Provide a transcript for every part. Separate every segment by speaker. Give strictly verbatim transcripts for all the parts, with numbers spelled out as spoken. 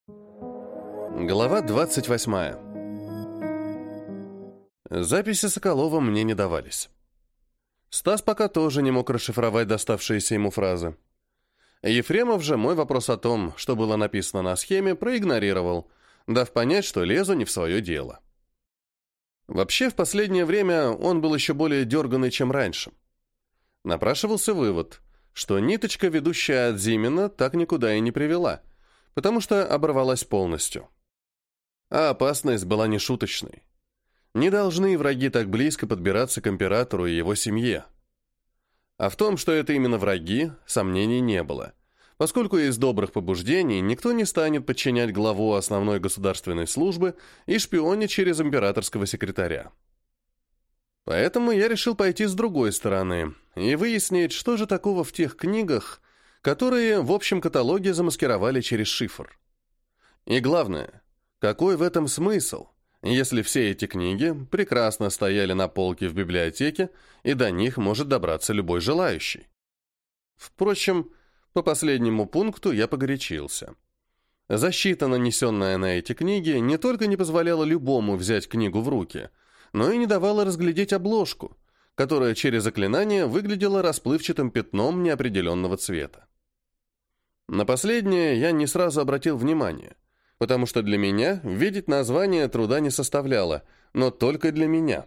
Speaker 1: Глава двадцать восьмая. Записи Соколова мне не давались. Стас пока тоже не мог расшифровать доставшиеся ему фразы. Ефремов же мой вопрос о том, что было написано на схеме, проигнорировал, дав понять, что лезу не в свое дело. Вообще, в последнее время он был еще более дерганный, чем раньше. Напрашивался вывод, что ниточка, ведущая от Зимина, так никуда и не привела, потому что оборвалась полностью. А опасность была нешуточной. Не должны враги так близко подбираться к императору и его семье. А в том, что это именно враги, сомнений не было, поскольку из добрых побуждений никто не станет подчинять главу основной государственной службы и шпионить через императорского секретаря. Поэтому я решил пойти с другой стороны и выяснить, что же такого в тех книгах, которые в общем каталоге замаскировали через шифр. И главное, какой в этом смысл, если все эти книги прекрасно стояли на полке в библиотеке, и до них может добраться любой желающий? Впрочем, по последнему пункту я погорячился. Защита, нанесенная на эти книги, не только не позволяла любому взять книгу в руки, но и не давала разглядеть обложку, которая через заклинание выглядела расплывчатым пятном неопределенного цвета. На последнее я не сразу обратил внимание, потому что для меня видеть название труда не составляло, но только для меня.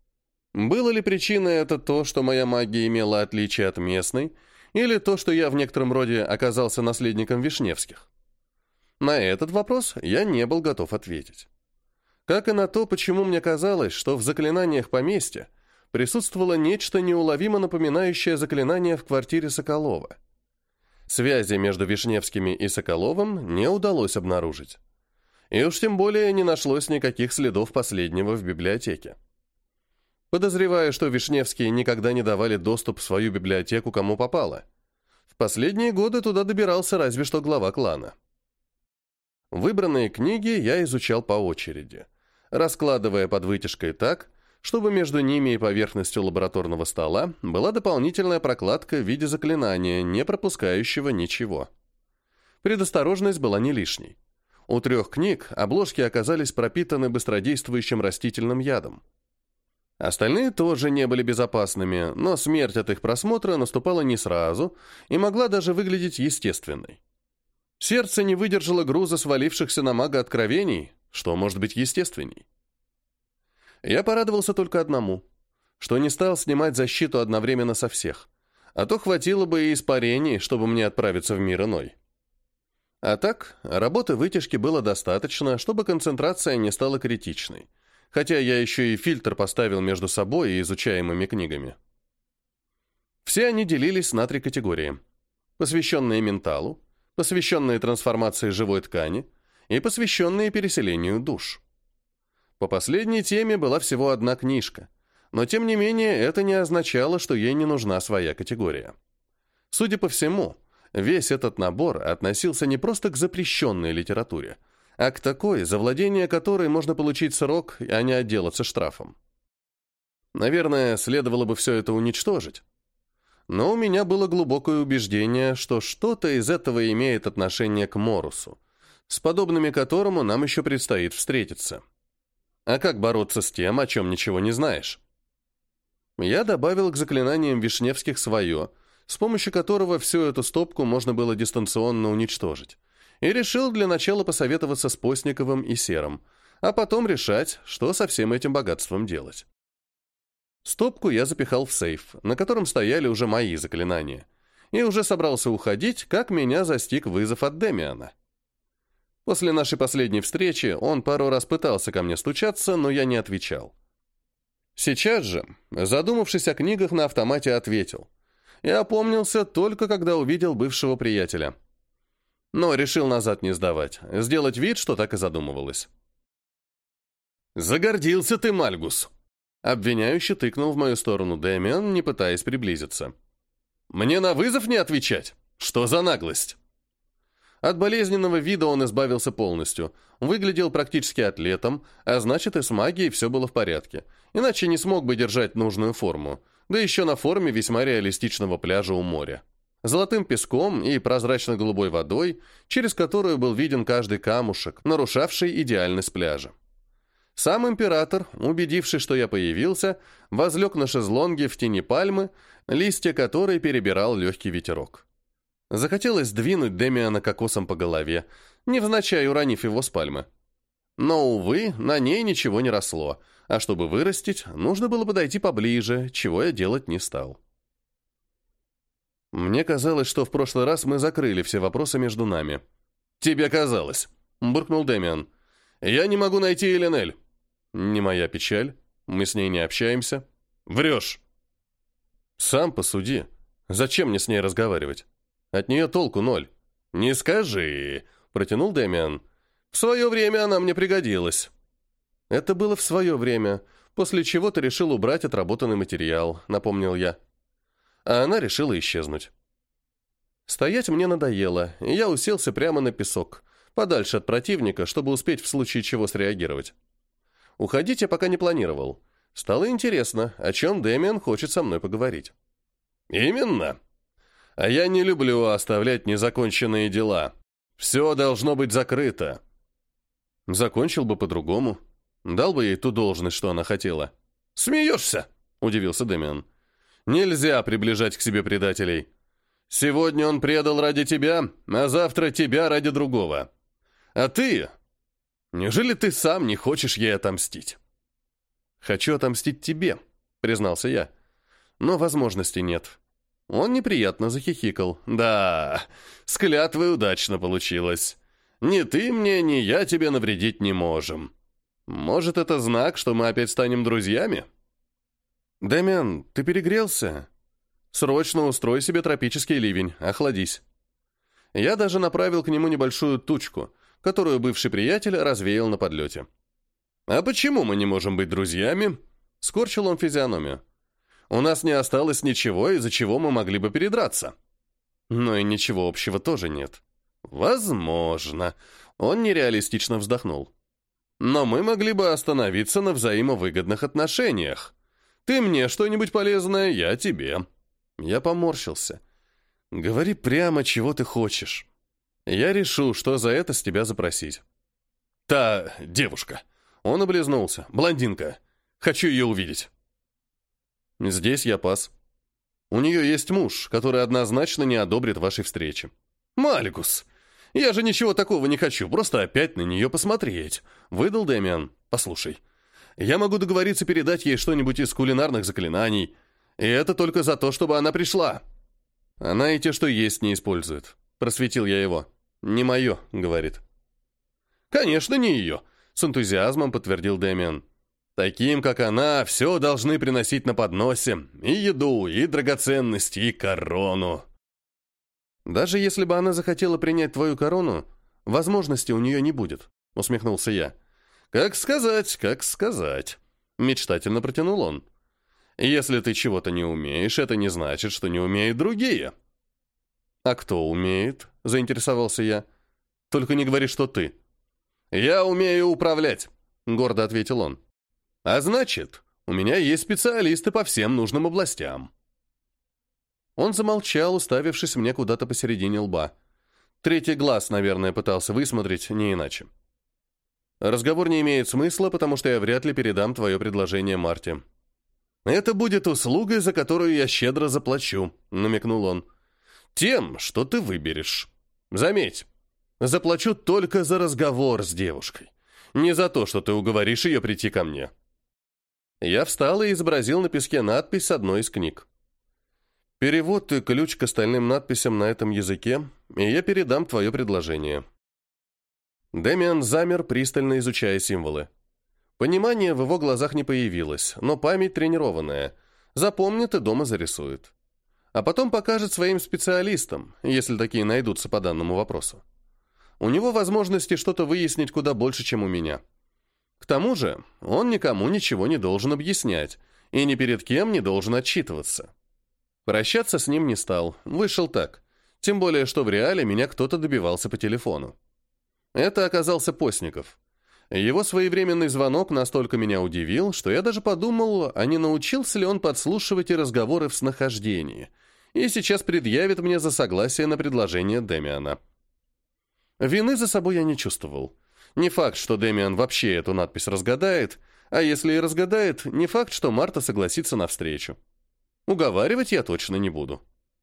Speaker 1: Было ли причиной это то, что моя магия имела отличие от местной, или то, что я в некотором роде оказался наследником Вишневских? На этот вопрос я не был готов ответить. Как и на то, почему мне казалось, что в заклинаниях поместья присутствовало нечто неуловимо напоминающее заклинание в квартире Соколова. Связи между Вишневскими и Соколовым не удалось обнаружить. И уж тем более не нашлось никаких следов последнего в библиотеке. Подозреваю, что Вишневские никогда не давали доступ в свою библиотеку кому попало. В последние годы туда добирался разве что глава клана. Выбранные книги я изучал по очереди, раскладывая под вытяжкой так, чтобы между ними и поверхностью лабораторного стола была дополнительная прокладка в виде заклинания, не пропускающего ничего. Предосторожность была не лишней. У трех книг обложки оказались пропитаны быстродействующим растительным ядом. Остальные тоже не были безопасными, но смерть от их просмотра наступала не сразу и могла даже выглядеть естественной. Сердце не выдержало груза свалившихся на мага откровений, что может быть естественней. Я порадовался только одному, что не стал снимать защиту одновременно со всех, а то хватило бы и испарений, чтобы мне отправиться в мир иной. А так, работы вытяжки было достаточно, чтобы концентрация не стала критичной, хотя я еще и фильтр поставил между собой и изучаемыми книгами. Все они делились на три категории: посвященные менталу, посвященные трансформации живой ткани и посвященные переселению душ. По последней теме была всего одна книжка, но тем не менее это не означало, что ей не нужна своя категория. Судя по всему, весь этот набор относился не просто к запрещенной литературе, а к такой, за владение которой можно получить срок, а не отделаться штрафом. Наверное, следовало бы все это уничтожить. Но у меня было глубокое убеждение, что что-то из этого имеет отношение к Морусу, с подобными которому нам еще предстоит встретиться. А как бороться с тем, о чем ничего не знаешь? Я добавил к заклинаниям Вишневских свое, с помощью которого всю эту стопку можно было дистанционно уничтожить, и решил для начала посоветоваться с Постниковым и Серым, а потом решать, что со всем этим богатством делать. Стопку я запихал в сейф, на котором стояли уже мои заклинания, и уже собрался уходить, как меня застиг вызов от Демиана. После нашей последней встречи он пару раз пытался ко мне стучаться, но я не отвечал. Сейчас же, задумавшись о книгах, на автомате ответил. И опомнился только когда увидел бывшего приятеля. Но решил назад не сдавать, сделать вид, что так и задумывалось. «Загордился ты, Мальгус!» Обвиняюще тыкнул в мою сторону Демиан, не пытаясь приблизиться. «Мне на вызов не отвечать? Что за наглость?» От болезненного вида он избавился полностью, выглядел практически атлетом, а значит и с магией все было в порядке, иначе не смог бы держать нужную форму, да еще на форме весьма реалистичного пляжа у моря. золотым песком и прозрачно-голубой водой, через которую был виден каждый камушек, нарушавший идеальность пляжа. Сам император, убедившись, что я появился, возлег на шезлонге в тени пальмы, листья которой перебирал легкий ветерок. Захотелось двинуть Демиана кокосом по голове, невзначай уронив его с пальмы. Но, увы, на ней ничего не росло, а чтобы вырастить, нужно было подойти поближе, чего я делать не стал. Мне казалось, что в прошлый раз мы закрыли все вопросы между нами. «Тебе казалось», — буркнул Демиан. «Я не могу найти Эленель». «Не моя печаль. Мы с ней не общаемся». «Врешь». «Сам посуди. Зачем мне с ней разговаривать? От нее толку ноль». «Не скажи», — протянул Демиан. «В свое время она мне пригодилась». «Это было в свое время, после чего ты решил убрать отработанный материал», — напомнил я. А она решила исчезнуть. Стоять мне надоело, и я уселся прямо на песок, подальше от противника, чтобы успеть в случае чего среагировать. Уходить я пока не планировал. Стало интересно, о чем Демиан хочет со мной поговорить. «Именно. А я не люблю оставлять незаконченные дела. Все должно быть закрыто». Закончил бы по-другому. Дал бы ей ту должность, что она хотела. «Смеешься?» — удивился Демиан. «Нельзя приближать к себе предателей. Сегодня он предал ради тебя, а завтра тебя ради другого. А ты... Неужели ты сам не хочешь ей отомстить?» «Хочу отомстить тебе», — признался я. «Но возможности нет». Он неприятно захихикал. «Да, с клятвой удачно получилось. Ни ты мне, ни я тебе навредить не можем. Может, это знак, что мы опять станем друзьями?» «Демиан, ты перегрелся? Срочно устрой себе тропический ливень, охладись». Я даже направил к нему небольшую тучку, которую бывший приятель развеял на подлете. «А почему мы не можем быть друзьями?» — скорчил он физиономию. «У нас не осталось ничего, из-за чего мы могли бы передраться». Но и ничего общего тоже нет. «Возможно». Он нереалистично вздохнул. «Но мы могли бы остановиться на взаимовыгодных отношениях. Ты мне что-нибудь полезное, я тебе». Я поморщился. «Говори прямо, чего ты хочешь. Я решу, что за это с тебя запросить». «Та девушка». Он облизнулся. «Блондинка. Хочу ее увидеть». Здесь я пас. У нее есть муж, который однозначно не одобрит вашей встречи. «Маликус, я же ничего такого не хочу, просто опять на нее посмотреть», — выдал Демиан. «Послушай, я могу договориться передать ей что-нибудь из кулинарных заклинаний, и это только за то, чтобы она пришла». «Она и те, что есть, не использует», — просветил я его. «Не мое», — говорит. «Конечно, не ее», — с энтузиазмом подтвердил Демиан. «Таким, как она, все должны приносить на подносе. И еду, и драгоценности, и корону». «Даже если бы она захотела принять твою корону, возможности у нее не будет», — усмехнулся я. «Как сказать, как сказать», — мечтательно протянул он. «Если ты чего-то не умеешь, это не значит, что не умеют другие». «А кто умеет?» — заинтересовался я. «Только не говори, что ты». «Я умею управлять», — гордо ответил он. «А значит, у меня есть специалисты по всем нужным областям». Он замолчал, уставившись мне куда-то посередине лба. Третий глаз, наверное, пытался высмотреть, не иначе. «Разговор не имеет смысла, потому что я вряд ли передам твое предложение Марте». «Это будет услугой, за которую я щедро заплачу», — намекнул он. «Тем, что ты выберешь. Заметь, заплачу только за разговор с девушкой, не за то, что ты уговоришь ее прийти ко мне». Я встал и изобразил на песке надпись с одной из книг. «Перевод и ключ к остальным надписям на этом языке, и я передам твое предложение». Демиан замер, пристально изучая символы. Понимание в его глазах не появилось, но память тренированная. Запомнит и дома зарисует. А потом покажет своим специалистам, если такие найдутся по данному вопросу. У него возможности что-то выяснить куда больше, чем у меня. К тому же он никому ничего не должен объяснять и ни перед кем не должен отчитываться. Прощаться с ним не стал, вышел так. Тем более, что в реале меня кто-то добивался по телефону. Это оказался Постников. Его своевременный звонок настолько меня удивил, что я даже подумал, а не научился ли он подслушивать и разговоры в снахождении, и сейчас предъявит мне за согласие на предложение Демиана. Вины за собой я не чувствовал. Не факт, что Демиан вообще эту надпись разгадает, а если и разгадает, не факт, что Марта согласится на встречу. Уговаривать я точно не буду.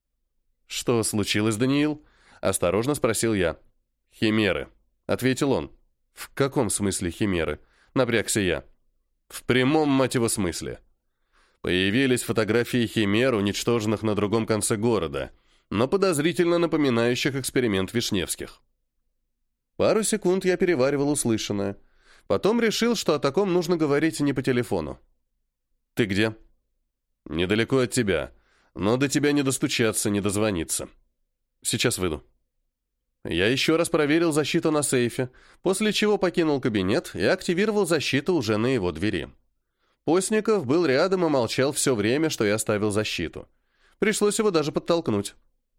Speaker 1: «Что случилось, Даниил?» — осторожно спросил я. «Химеры», — ответил он. «В каком смысле химеры?» — напрягся я. «В прямом, мать его, смысле. Появились фотографии химер, уничтоженных на другом конце города, но подозрительно напоминающих эксперимент Вишневских». Пару секунд я переваривал услышанное. Потом решил, что о таком нужно говорить не по телефону. «Ты где?» «Недалеко от тебя, но до тебя не достучаться, не дозвониться. Сейчас выйду». Я еще раз проверил защиту на сейфе, после чего покинул кабинет и активировал защиту уже на его двери. Постников был рядом и молчал все время, что я ставил защиту. Пришлось его даже подтолкнуть.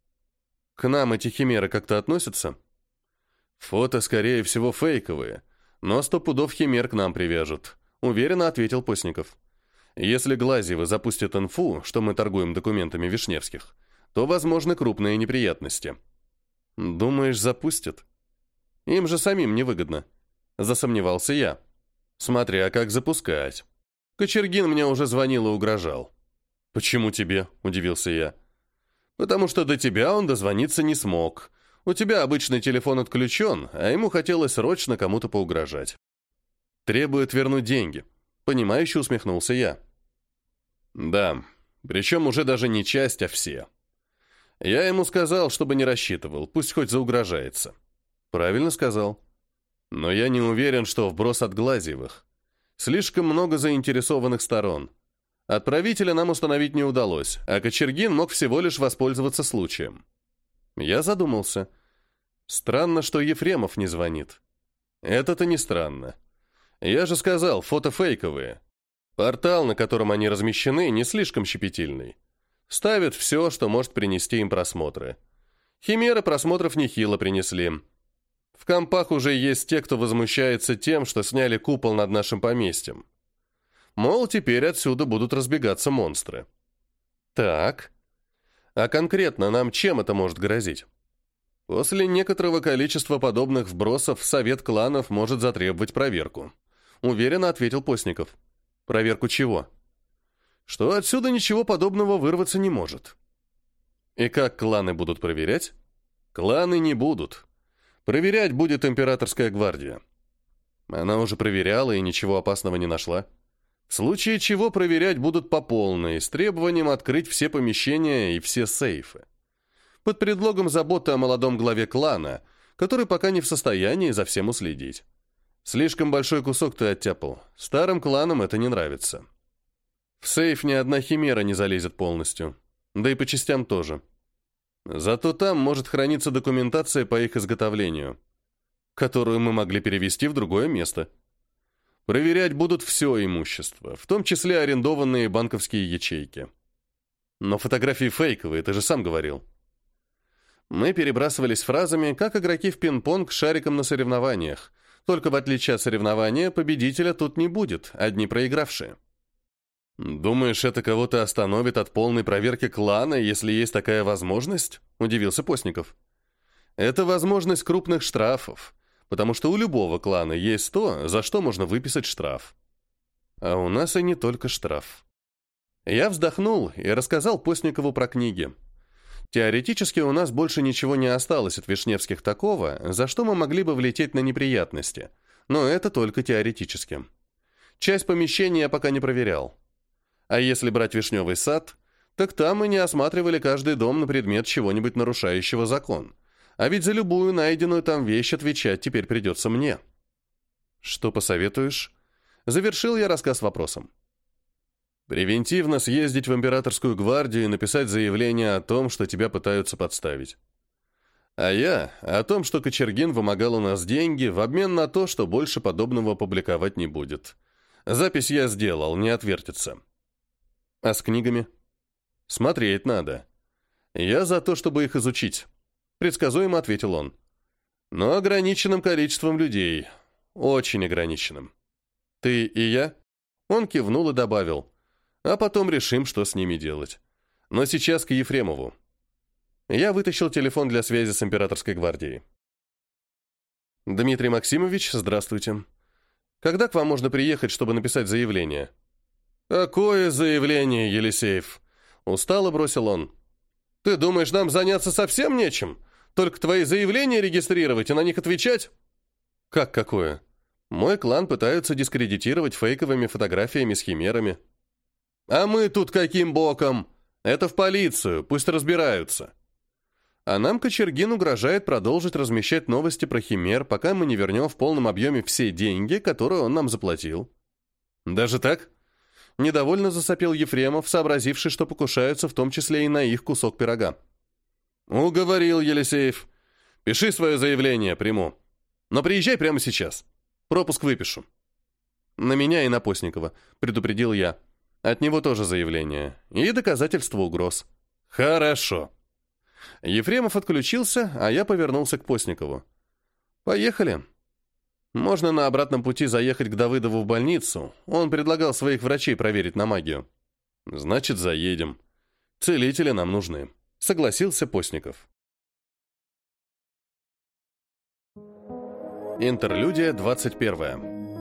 Speaker 1: «К нам эти химеры как-то относятся?» «Фото, скорее всего, фейковые, но сто пудов химер к нам привяжут», — уверенно ответил Постников. «Если Глазьевы запустят инфу, что мы торгуем документами Вишневских, то возможны крупные неприятности». «Думаешь, запустят?» «Им же самим невыгодно», — засомневался я. «Смотря как запускать. Кочергин мне уже звонил и угрожал». «Почему тебе?» — удивился я. «Потому что до тебя он дозвониться не смог. У тебя обычный телефон отключен, а ему хотелось срочно кому-то поугрожать». «Требует вернуть деньги», — понимающе усмехнулся я. «Да, причем уже даже не часть, а все. Я ему сказал, чтобы не рассчитывал, пусть хоть заугрожается». «Правильно сказал. Но я не уверен, что вброс от Глазьевых. Слишком много заинтересованных сторон. Отправителя нам установить не удалось, а Кочергин мог всего лишь воспользоваться случаем». Я задумался. Странно, что Ефремов не звонит. Это-то не странно. Я же сказал, фото фейковые. Портал, на котором они размещены, не слишком щепетильный. Ставят все, что может принести им просмотры. Химеры просмотров нехило принесли. В компах уже есть те, кто возмущается тем, что сняли купол над нашим поместьем. Мол, теперь отсюда будут разбегаться монстры. Так. А конкретно нам чем это может грозить? После некоторого количества подобных вбросов Совет кланов может затребовать проверку. Уверенно ответил Постников. Проверку чего? Что отсюда ничего подобного вырваться не может. И как кланы будут проверять? Кланы не будут. Проверять будет императорская гвардия. Она уже проверяла и ничего опасного не нашла. В случае чего проверять будут по полной, с требованием открыть все помещения и все сейфы. Под предлогом заботы о молодом главе клана, который пока не в состоянии за всем уследить. Слишком большой кусок ты оттяпал. Старым кланам это не нравится. В сейф ни одна химера не залезет полностью. Да и по частям тоже. Зато там может храниться документация по их изготовлению, которую мы могли перевести в другое место. Проверять будут все имущество, в том числе арендованные банковские ячейки. Но фотографии фейковые, ты же сам говорил. Мы перебрасывались фразами, как игроки в пинг-понг с шариком на соревнованиях. Только в отличие от соревнования, победителя тут не будет, одни проигравшие. «Думаешь, это кого-то остановит от полной проверки клана, если есть такая возможность?» – удивился Постников. «Это возможность крупных штрафов, потому что у любого клана есть то, за что можно выписать штраф. А у нас и не только штраф». Я вздохнул и рассказал Постникову про книги. Теоретически у нас больше ничего не осталось от Вишневских такого, за что мы могли бы влететь на неприятности, но это только теоретически. Часть помещения я пока не проверял. А если брать Вишневый сад, так там мы не осматривали каждый дом на предмет чего-нибудь нарушающего закон. А ведь за любую найденную там вещь отвечать теперь придется мне. «Что посоветуешь?» Завершил я рассказ вопросом. «Превентивно съездить в императорскую гвардию и написать заявление о том, что тебя пытаются подставить. А я о том, что Кочергин вымогал у нас деньги в обмен на то, что больше подобного публиковать не будет. Запись я сделал, не отвертится. А с книгами? Смотреть надо. Я за то, чтобы их изучить», — предсказуемо ответил он. «Но ограниченным количеством людей. Очень ограниченным. Ты и я?» Он кивнул и добавил. «А потом решим, что с ними делать. Но сейчас к Ефремову. Я вытащил телефон для связи с императорской гвардией. «Дмитрий Максимович, здравствуйте. Когда к вам можно приехать, чтобы написать заявление?» «Какое заявление, Елисеев?» Устало бросил он. «Ты думаешь, нам заняться совсем нечем? Только твои заявления регистрировать и на них отвечать?» «Как какое? Мой клан пытаются дискредитировать фейковыми фотографиями с химерами». «А мы тут каким боком? Это в полицию, пусть разбираются». А нам Кочергин угрожает продолжить размещать новости про химер, пока мы не вернем в полном объеме все деньги, которые он нам заплатил. «Даже так?» Недовольно засопел Ефремов, сообразивший, что покушаются в том числе и на их кусок пирога. «Уговорил, Елисеев. Пиши свое заявление, приму. Но приезжай прямо сейчас. Пропуск выпишу». «На меня и на Постникова», — предупредил я. «От него тоже заявление. И доказательства угроз». «Хорошо». Ефремов отключился, а я повернулся к Постникову. «Поехали. Можно на обратном пути заехать к Давыдову в больницу. Он предлагал своих врачей проверить на магию». «Значит, заедем. Целители нам нужны», — согласился Постников. Интерлюдия двадцать первая.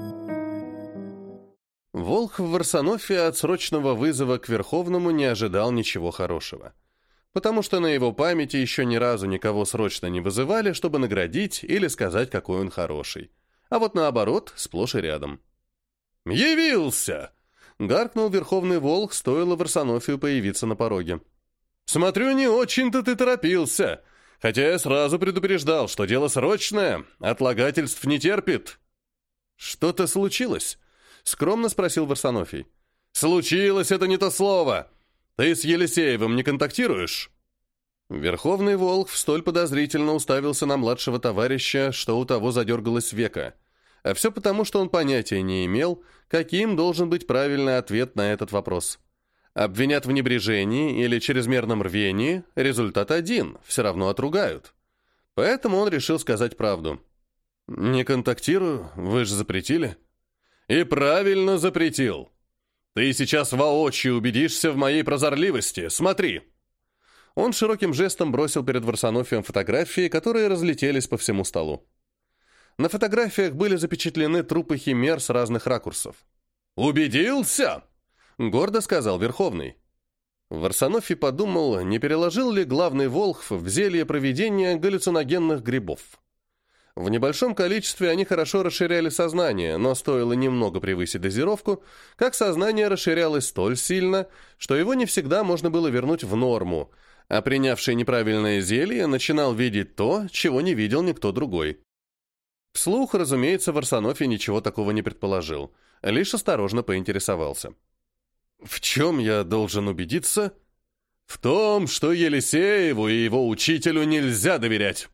Speaker 1: Волх в Варсонофе от срочного вызова к Верховному не ожидал ничего хорошего. Потому что на его памяти еще ни разу никого срочно не вызывали, чтобы наградить или сказать, какой он хороший. А вот наоборот, сплошь и рядом. «Явился!» — гаркнул Верховный Волх, стоило Варсонофию появиться на пороге. «Смотрю, не очень-то ты торопился, хотя я сразу предупреждал, что дело срочное, отлагательств не терпит». «Что-то случилось?» — скромно спросил Варсонофий. «Случилось — это не то слово. Ты с Елисеевым не контактируешь?» Верховный Волк столь подозрительно уставился на младшего товарища, что у того задергалось веко. А все потому, что он понятия не имел, каким должен быть правильный ответ на этот вопрос. Обвинят в небрежении или чрезмерном рвении, результат один, все равно отругают. Поэтому он решил сказать правду. «Не контактирую, вы же запретили». «И правильно запретил. Ты сейчас воочию убедишься в моей прозорливости. Смотри!» Он широким жестом бросил перед Варсонофием фотографии, которые разлетелись по всему столу. На фотографиях были запечатлены трупы химер с разных ракурсов. «Убедился?» — гордо сказал Верховный. Варсонофий подумал, не переложил ли главный Волхв в зелье проведения галлюциногенных грибов. В небольшом количестве они хорошо расширяли сознание, но стоило немного превысить дозировку, как сознание расширялось столь сильно, что его не всегда можно было вернуть в норму, а принявший неправильное зелье начинал видеть то, чего не видел никто другой. Вслух, разумеется, Варсонофий ничего такого не предположил, лишь осторожно поинтересовался. «В чем я должен убедиться?» «В том, что Елисееву и его учителю нельзя доверять».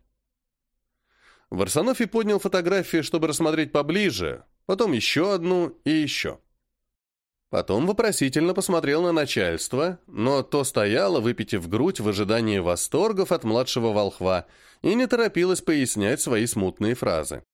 Speaker 1: Варсонофий поднял фотографии, чтобы рассмотреть поближе, потом еще одну и еще. Потом вопросительно посмотрел на начальство, но то стояло, выпитив грудь в ожидании восторгов от младшего волхва, и не торопилось пояснять свои смутные фразы.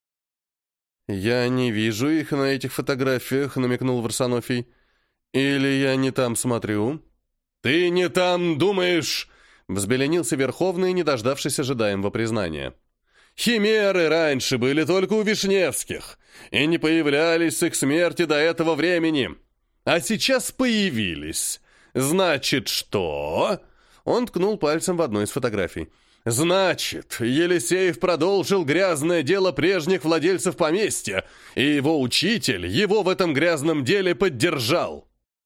Speaker 1: «Я не вижу их на этих фотографиях», — намекнул Варсонофий. «Или я не там смотрю?» «Ты не там думаешь!» — взбеленился Верховный, не дождавшись ожидаемого признания. «Химеры раньше были только у Вишневских, и не появлялись с их смерти до этого времени. А сейчас появились. Значит, что?» Он ткнул пальцем в одну из фотографий. «Значит, Елисеев продолжил грязное дело прежних владельцев поместья, и его учитель его в этом грязном деле поддержал».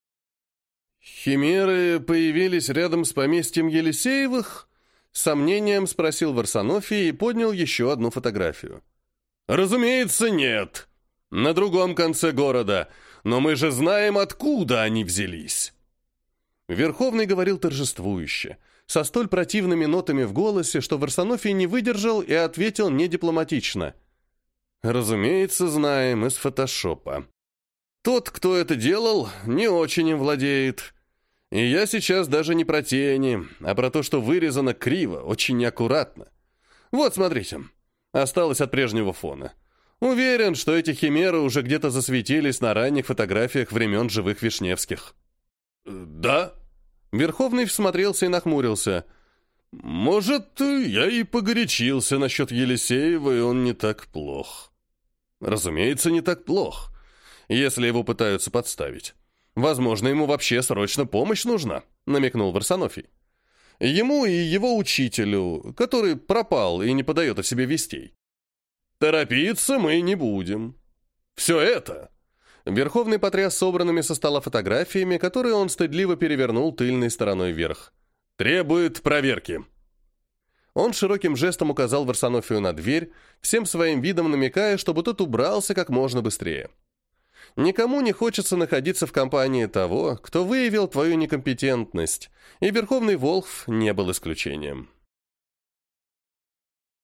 Speaker 1: «Химеры появились рядом с поместьем Елисеевых?» С сомнением спросил Варсонофий и поднял еще одну фотографию. «Разумеется, нет. На другом конце города. Но мы же знаем, откуда они взялись». Верховный говорил торжествующе, со столь противными нотами в голосе, что Варсонофий не выдержал и ответил недипломатично. «Разумеется, знаем из фотошопа. Тот, кто это делал, не очень им владеет. И я сейчас даже не про тени, а про то, что вырезано криво, очень неаккуратно. Вот, смотрите, осталось от прежнего фона. Уверен, что эти химеры уже где-то засветились на ранних фотографиях времен живых Вишневских». «Да? Верховный всмотрелся и нахмурился. «Может, я и погорячился насчет Елисеева, и он не так плох». «Разумеется, не так плох, если его пытаются подставить. Возможно, ему вообще срочно помощь нужна», — намекнул Варсонофий. «Ему и его учителю, который пропал и не подает о себе вестей. Торопиться мы не будем. Все это...» Верховный потряс собранными со стола фотографиями, которые он стыдливо перевернул тыльной стороной вверх. «Требует проверки». Он широким жестом указал Варсонофию на дверь, всем своим видом намекая, чтобы тот убрался как можно быстрее. Никому не хочется находиться в компании того, кто выявил твою некомпетентность, и Верховный Волхв не был исключением.